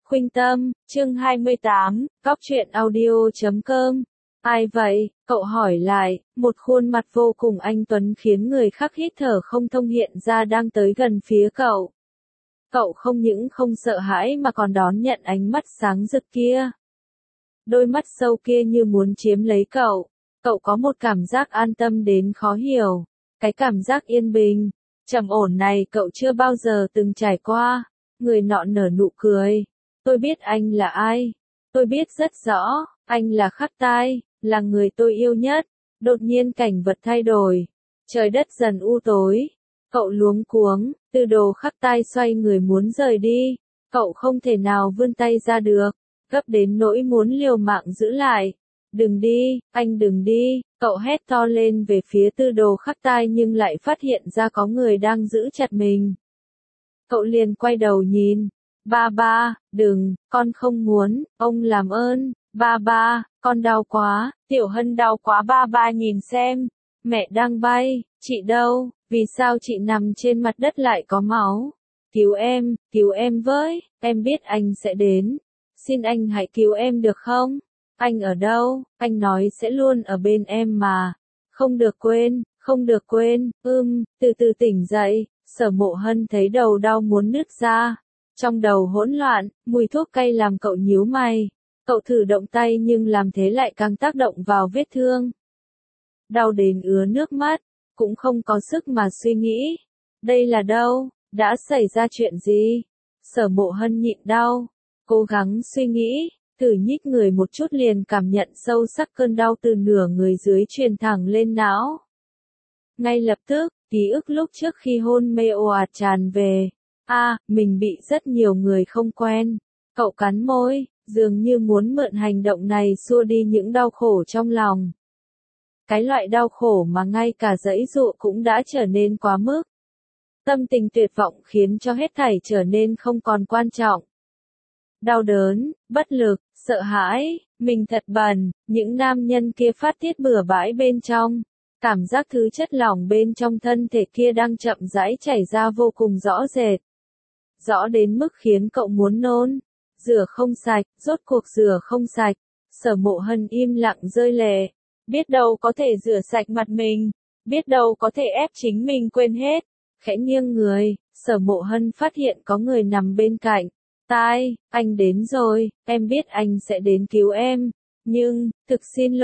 Khuynh Tâm, chương 28, Góc truyện audio.com. Ai vậy? Cậu hỏi lại, một khuôn mặt vô cùng anh tuấn khiến người khác hít thở không thông hiện ra đang tới gần phía cậu. Cậu không những không sợ hãi mà còn đón nhận ánh mắt sáng rực kia. Đôi mắt sâu kia như muốn chiếm lấy cậu. Cậu có một cảm giác an tâm đến khó hiểu. Cái cảm giác yên bình, trầm ổn này cậu chưa bao giờ từng trải qua. Người nọ nở nụ cười. Tôi biết anh là ai. Tôi biết rất rõ, anh là Khắc Tai, là người tôi yêu nhất. Đột nhiên cảnh vật thay đổi. Trời đất dần u tối. Cậu luống cuống, Tư Đồ Khắc Tai xoay người muốn rời đi. Cậu không thể nào vươn tay ra được. Gấp đến nỗi muốn liều mạng giữ lại. Đừng đi, anh đừng đi. Cậu hét to lên về phía Tư Đồ Khắc Tai nhưng lại phát hiện ra có người đang giữ chặt mình. Cậu liền quay đầu nhìn. Ba, đừng, con không muốn, ông làm ơn, ba, con đau quá, Tiểu Hân đau quá ba nhìn xem, mẹ đang bay, chị đâu, vì sao chị nằm trên mặt đất lại có máu, cứu em với, em biết anh sẽ đến, xin anh hãy cứu em được không, anh ở đâu, anh nói sẽ luôn ở bên em mà, không được quên, từ từ tỉnh dậy, Sở Mộ Hân thấy đầu đau muốn nứt ra. Trong đầu hỗn loạn, mùi thuốc cay làm cậu nhíu mày. Cậu thử động tay nhưng làm thế lại càng tác động vào vết thương. Đau đến ứa nước mắt, cũng không có sức mà suy nghĩ. Đây là đâu? Đã xảy ra chuyện gì? Sở Mộ Hân nhịn đau, cố gắng suy nghĩ, thử nhích người một chút liền cảm nhận sâu sắc cơn đau từ nửa người dưới truyền thẳng lên não. Ngay lập tức, ký ức lúc trước khi hôn mê ồ ạt tràn về. Mình bị rất nhiều người không quen. Cậu cắn môi, dường như muốn mượn hành động này xua đi những đau khổ trong lòng. Cái loại đau khổ mà ngay cả giãy giụa cũng đã trở nên quá mức. Tâm tình tuyệt vọng khiến cho hết thảy trở nên không còn quan trọng. Đau đớn, bất lực, sợ hãi, mình thật bẩn, những nam nhân kia phát tiết bừa bãi bên trong. Cảm giác thứ chất lỏng bên trong thân thể kia đang chậm rãi chảy ra vô cùng rõ rệt. Rõ đến mức khiến cậu muốn nôn. Rửa không sạch, rốt cuộc rửa không sạch. Sở Mộ Hân im lặng rơi lệ. Biết đâu có thể rửa sạch mặt mình. Biết đâu có thể ép chính mình quên hết. Khẽ nghiêng người, Sở Mộ Hân phát hiện có người nằm bên cạnh. Tai, anh đến rồi, em biết anh sẽ đến cứu em. Nhưng, thực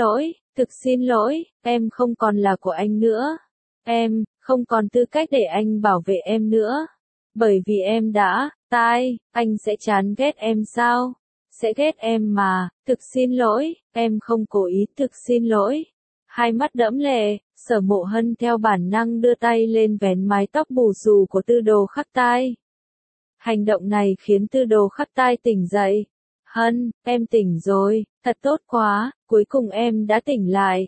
xin lỗi, em không còn là của anh nữa. Em, không còn tư cách để anh bảo vệ em nữa. Bởi vì em đã, anh sẽ chán ghét em sao? Sẽ ghét em mà, thực xin lỗi, em không cố ý, thực xin lỗi. Hai mắt đẫm lệ, Sở Mộ Hân theo bản năng đưa tay lên vén mái tóc bù xù của Tư Đồ Khắc Tai. Hành động này khiến Tư Đồ Khắc Tai tỉnh dậy. Hân, em tỉnh rồi, thật tốt quá, cuối cùng em đã tỉnh lại.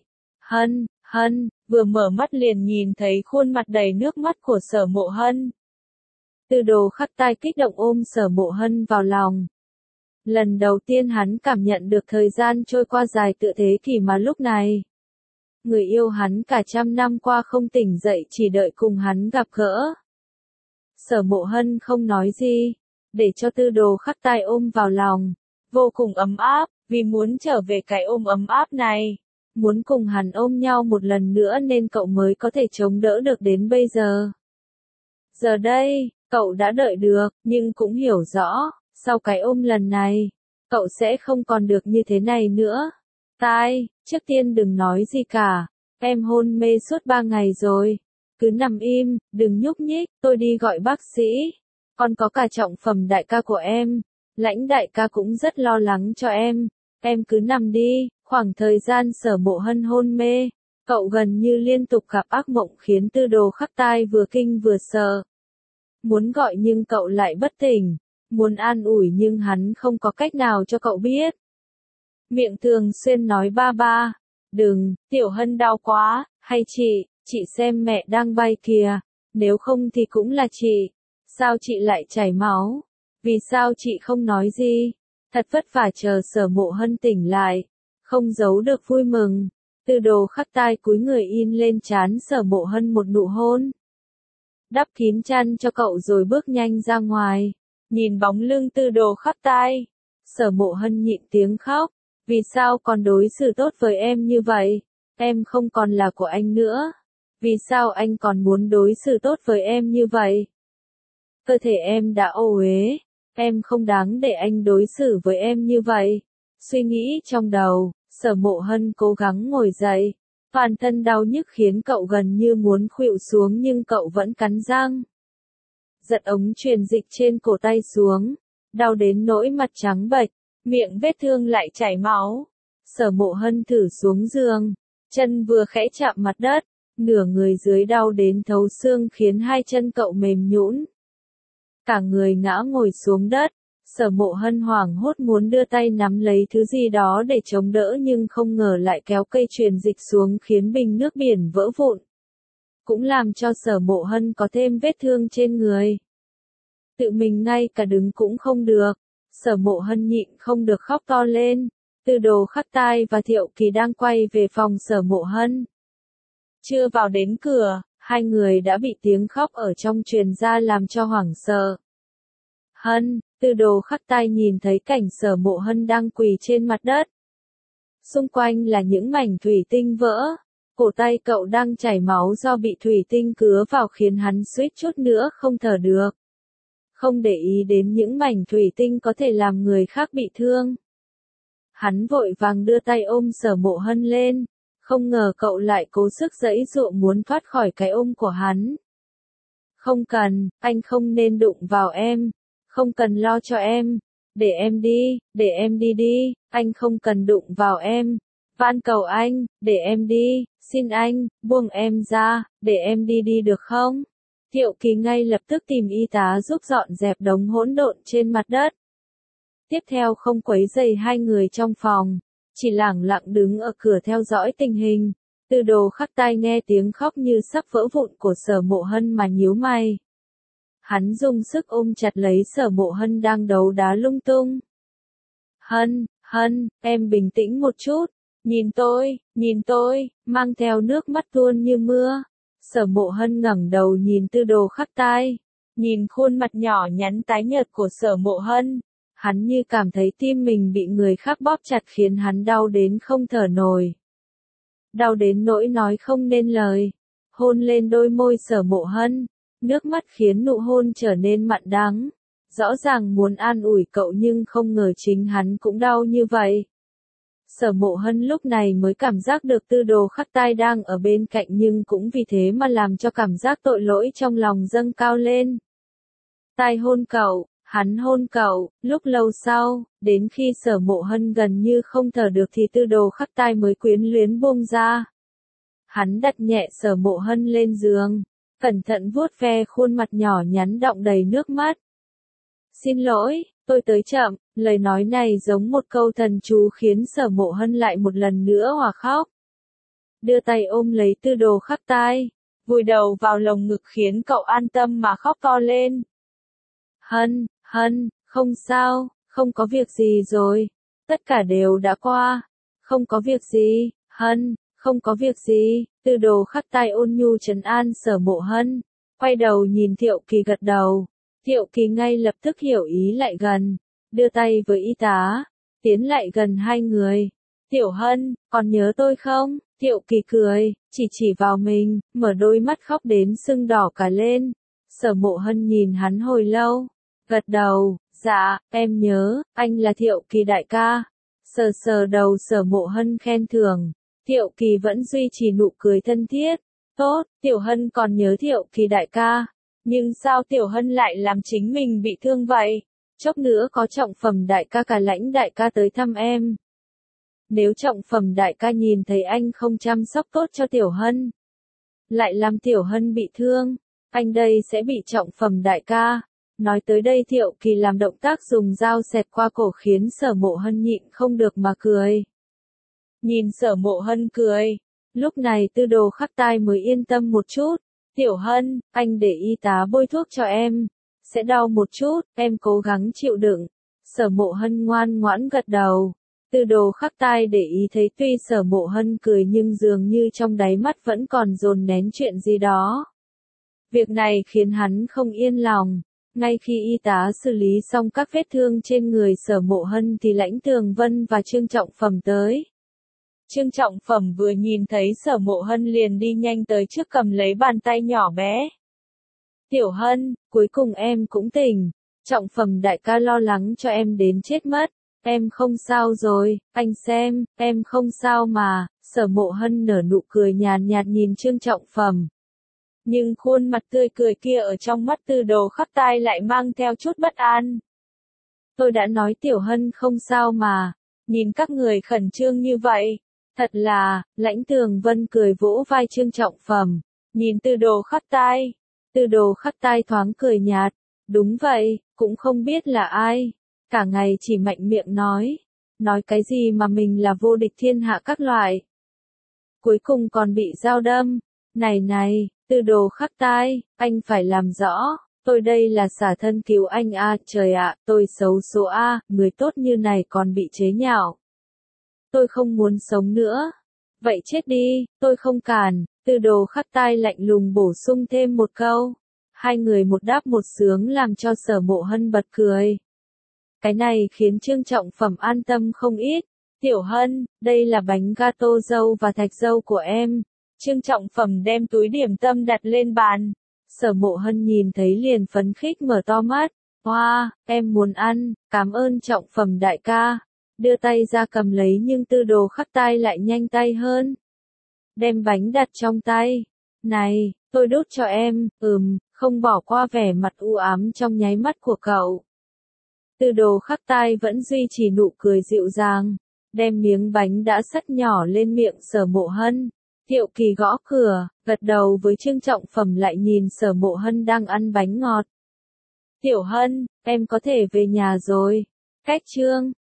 Hân, vừa mở mắt liền nhìn thấy khuôn mặt đầy nước mắt của Sở Mộ Hân. Tư Đồ Khắc Tai kích động ôm Sở Mộ Hân vào lòng. Lần đầu tiên hắn cảm nhận được thời gian trôi qua dài tựa thế kỷ mà lúc này. Người yêu hắn cả trăm năm qua không tỉnh dậy chỉ đợi cùng hắn gặp gỡ. Sở Mộ Hân không nói gì, để cho Tư Đồ Khắc Tai ôm vào lòng. Vô cùng ấm áp, vì muốn trở về cái ôm ấm áp này. Muốn cùng hắn ôm nhau một lần nữa nên cậu mới có thể chống đỡ được đến bây giờ. Giờ đây, cậu đã đợi được, nhưng cũng hiểu rõ, sau cái ôm lần này, cậu sẽ không còn được như thế này nữa. Trước tiên đừng nói gì cả, em hôn mê suốt 3 ngày rồi. Cứ nằm im, đừng nhúc nhích, tôi đi gọi bác sĩ. Còn có cả trọng phẩm đại ca của em. Lãnh đại ca cũng rất lo lắng cho em cứ nằm đi. Khoảng thời gian Sở Mộ Hân hôn mê, cậu gần như liên tục gặp ác mộng khiến Tư Đồ Khắc Tai vừa kinh vừa sợ. Muốn gọi nhưng cậu lại bất tỉnh, muốn an ủi nhưng hắn không có cách nào cho cậu biết. Miệng thường xuyên nói ba, đừng, Tiểu Hân đau quá, hay chị xem mẹ đang bay kìa, nếu không thì cũng là chị. Sao chị lại chảy máu? Vì sao chị không nói gì? Thật vất vả chờ Sở Mộ Hân tỉnh lại, không giấu được vui mừng. Tư Đồ Khắc Tai cúi người in lên trán Sở Mộ Hân một nụ hôn. Đắp kín chăn cho cậu rồi bước nhanh ra ngoài. Nhìn bóng lưng Tư Đồ Khắc Tai, Sở Mộ Hân nhịn tiếng khóc. Vì sao còn đối xử tốt với em như vậy? Em không còn là của anh nữa. Vì sao anh còn muốn đối xử tốt với em như vậy? Cơ thể em đã ô uế. Em không đáng để anh đối xử với em như vậy. Suy nghĩ trong đầu, Sở Mộ Hân cố gắng ngồi dậy. Toàn thân đau nhức khiến cậu gần như muốn khuỵu xuống nhưng cậu vẫn cắn răng. Giật ống truyền dịch trên cổ tay xuống. Đau đến nỗi mặt trắng bệch, miệng vết thương lại chảy máu. Sở Mộ Hân thử xuống giường. Chân vừa khẽ chạm mặt đất, nửa người dưới đau đến thấu xương khiến hai chân cậu mềm nhũn. Cả người ngã ngồi xuống đất. Sở Mộ Hân hoảng hốt muốn đưa tay nắm lấy thứ gì đó để chống đỡ nhưng không ngờ lại kéo cây truyền dịch xuống khiến bình nước biển vỡ vụn. Cũng làm cho Sở Mộ Hân có thêm vết thương trên người. Tự mình ngay cả đứng cũng không được. Sở Mộ Hân nhịn không được khóc to lên. Tư Đồ Khắc Tai và Thiệu Kỳ đang quay về phòng Sở Mộ Hân. Chưa vào đến cửa, hai người đã bị tiếng khóc ở trong truyền ra làm cho hoảng sợ. Hân, Tư Đồ Khắc Tai nhìn thấy cảnh Sở Mộ Hân đang quỳ trên mặt đất. Xung quanh là những mảnh thủy tinh vỡ. Cổ tay cậu đang chảy máu do bị thủy tinh cứa vào khiến hắn suýt chút nữa không thở được. Không để ý đến những mảnh thủy tinh có thể làm người khác bị thương. Hắn vội vàng đưa tay ôm Sở Mộ Hân lên. Không ngờ cậu lại cố sức giãy giụa muốn thoát khỏi cái ôm của hắn. Không cần, anh không nên đụng vào em. Không cần lo cho em. Để em đi đi, anh không cần đụng vào em. Van cầu anh, để em đi, xin anh, buông em ra, để em đi được không? Thiệu Kỳ ngay lập tức tìm y tá giúp dọn dẹp đống hỗn độn trên mặt đất. Tiếp theo không quấy rầy hai người trong phòng, chỉ lẳng lặng đứng ở cửa theo dõi tình hình. Tư Đồ Khắc Tai nghe tiếng khóc như sắp vỡ vụn của Sở Mộ Hân mà nhíu mày. Hắn dùng sức ôm chặt lấy Sở Mộ Hân đang đấu đá lung tung. Hân, em bình tĩnh một chút. Nhìn tôi, mang theo nước mắt tuôn như mưa. Sở Mộ Hân ngẩng đầu nhìn Tư Đồ Khắc Tai. Nhìn khuôn mặt nhỏ nhắn tái nhợt của Sở Mộ Hân. Hắn như cảm thấy tim mình bị người khác bóp chặt khiến hắn đau đến không thở nổi. Đau đến nỗi nói không nên lời. Hôn lên đôi môi Sở Mộ Hân. Nước mắt khiến nụ hôn trở nên mặn đắng. Rõ ràng muốn an ủi cậu nhưng không ngờ chính hắn cũng đau như vậy. Sở Mộ Hân lúc này mới cảm giác được Tư Đồ Khắc Tai đang ở bên cạnh nhưng cũng vì thế mà làm cho cảm giác tội lỗi trong lòng dâng cao lên. Tai hôn cậu, hắn hôn cậu, lúc lâu sau, đến khi Sở Mộ Hân gần như không thở được thì Tư Đồ Khắc Tai mới quyến luyến buông ra. Hắn đặt nhẹ Sở Mộ Hân lên giường, cẩn thận vuốt ve khuôn mặt nhỏ nhắn đọng đầy nước mắt. Xin lỗi, tôi tới chậm, lời nói này giống một câu thần chú khiến Sở Mộ Hân lại một lần nữa hòa khóc. Đưa tay ôm lấy Tư Đồ Khắc Tai, vùi đầu vào lồng ngực khiến cậu an tâm mà khóc to lên. Hân, không sao, không có việc gì rồi, tất cả đều đã qua, không có việc gì, Hân, không có việc gì, Tư Đồ Khắc Tai ôn nhu trấn an Sở Mộ Hân, quay đầu nhìn Thiệu Kỳ gật đầu. Thiệu Kỳ ngay lập tức hiểu ý lại gần, đưa tay với y tá, tiến lại gần hai người. Tiểu Hân, còn nhớ tôi không? Thiệu Kỳ cười, chỉ vào mình, mở đôi mắt khóc đến sưng đỏ cả lên. Sở Mộ Hân nhìn hắn hồi lâu, gật đầu, dạ, em nhớ, anh là Thiệu Kỳ đại ca. Sờ đầu Sở Mộ Hân khen thưởng, Thiệu Kỳ vẫn duy trì nụ cười thân thiết. Tốt, Tiểu Hân còn nhớ Thiệu Kỳ đại ca. Nhưng sao Tiểu Hân lại làm chính mình bị thương vậy? Chốc nữa có Trọng Phẩm đại ca cả Lãnh đại ca tới thăm em. Nếu Trọng Phẩm đại ca nhìn thấy anh không chăm sóc tốt cho Tiểu Hân, lại làm Tiểu Hân bị thương, anh đây sẽ bị Trọng Phẩm đại ca. Nói tới đây Thiệu Kỳ làm động tác dùng dao xẹt qua cổ khiến Sở Mộ Hân nhịn không được mà cười. Nhìn Sở Mộ Hân cười, lúc này Tư Đồ Khắc Tai mới yên tâm một chút. Tiểu Hân, anh để y tá bôi thuốc cho em. Sẽ đau một chút, em cố gắng chịu đựng. Sở Mộ Hân ngoan ngoãn gật đầu. Tư Đồ Khắc Tai để ý thấy tuy Sở Mộ Hân cười nhưng dường như trong đáy mắt vẫn còn dồn nén chuyện gì đó. Việc này khiến hắn không yên lòng. Ngay khi y tá xử lý xong các vết thương trên người Sở Mộ Hân thì Lãnh Tường Vân và Trương Trọng Phẩm tới. Trương Trọng Phẩm vừa nhìn thấy Sở Mộ Hân liền đi nhanh tới trước cầm lấy bàn tay nhỏ bé. Tiểu Hân, cuối cùng em cũng tỉnh. Trọng Phẩm đại ca lo lắng cho em đến chết mất. Em không sao rồi, anh xem, em không sao mà. Sở Mộ Hân nở nụ cười nhàn nhạt nhìn Trương Trọng Phẩm. Nhưng khuôn mặt tươi cười kia ở trong mắt Tư Đồ Khắc Tai lại mang theo chút bất an. Tôi đã nói Tiểu Hân không sao mà. Nhìn các người khẩn trương như vậy. Thật là, Lãnh Tường Vân cười vỗ vai Trương Trọng Phẩm. Nhìn Tư Đồ Khắc Tai. Tư Đồ Khắc Tai thoáng cười nhạt. Đúng vậy, cũng không biết là ai. Cả ngày chỉ mạnh miệng nói. Nói cái gì mà mình là vô địch thiên hạ các loại. Cuối cùng còn bị dao đâm. Này, Tư Đồ Khắc Tai, anh phải làm rõ. Tôi đây là xả thân cứu anh à, trời ạ, tôi xấu số a, người tốt như này còn bị chế nhạo. Tôi không muốn sống nữa. Vậy chết đi, tôi không cản. Tư Đồ Khắc Tai lạnh lùng bổ sung thêm một câu. Hai người một đáp một sướng làm cho Sở Mộ Hân bật cười. Cái này khiến Trương Trọng Phẩm an tâm không ít. Tiểu Hân, đây là bánh gato dâu và thạch dâu của em. Trương Trọng Phẩm đem túi điểm tâm đặt lên bàn. Sở Mộ Hân nhìn thấy liền phấn khích mở to mắt. Wow, em muốn ăn, cảm ơn Trọng Phẩm đại ca. Đưa tay ra cầm lấy nhưng Tư Đồ Khắc Tai lại nhanh tay hơn. Đem bánh đặt trong tay. Này, tôi đút cho em, không bỏ qua vẻ mặt u ám trong nháy mắt của cậu. Tư Đồ Khắc Tai vẫn duy trì nụ cười dịu dàng. Đem miếng bánh đã sắt nhỏ lên miệng Sở Mộ Hân. Thiệu Kỳ gõ cửa, gật đầu với Trương Trọng Phẩm lại nhìn Sở Mộ Hân đang ăn bánh ngọt. Tiểu Hân, em có thể về nhà rồi. Cách Trương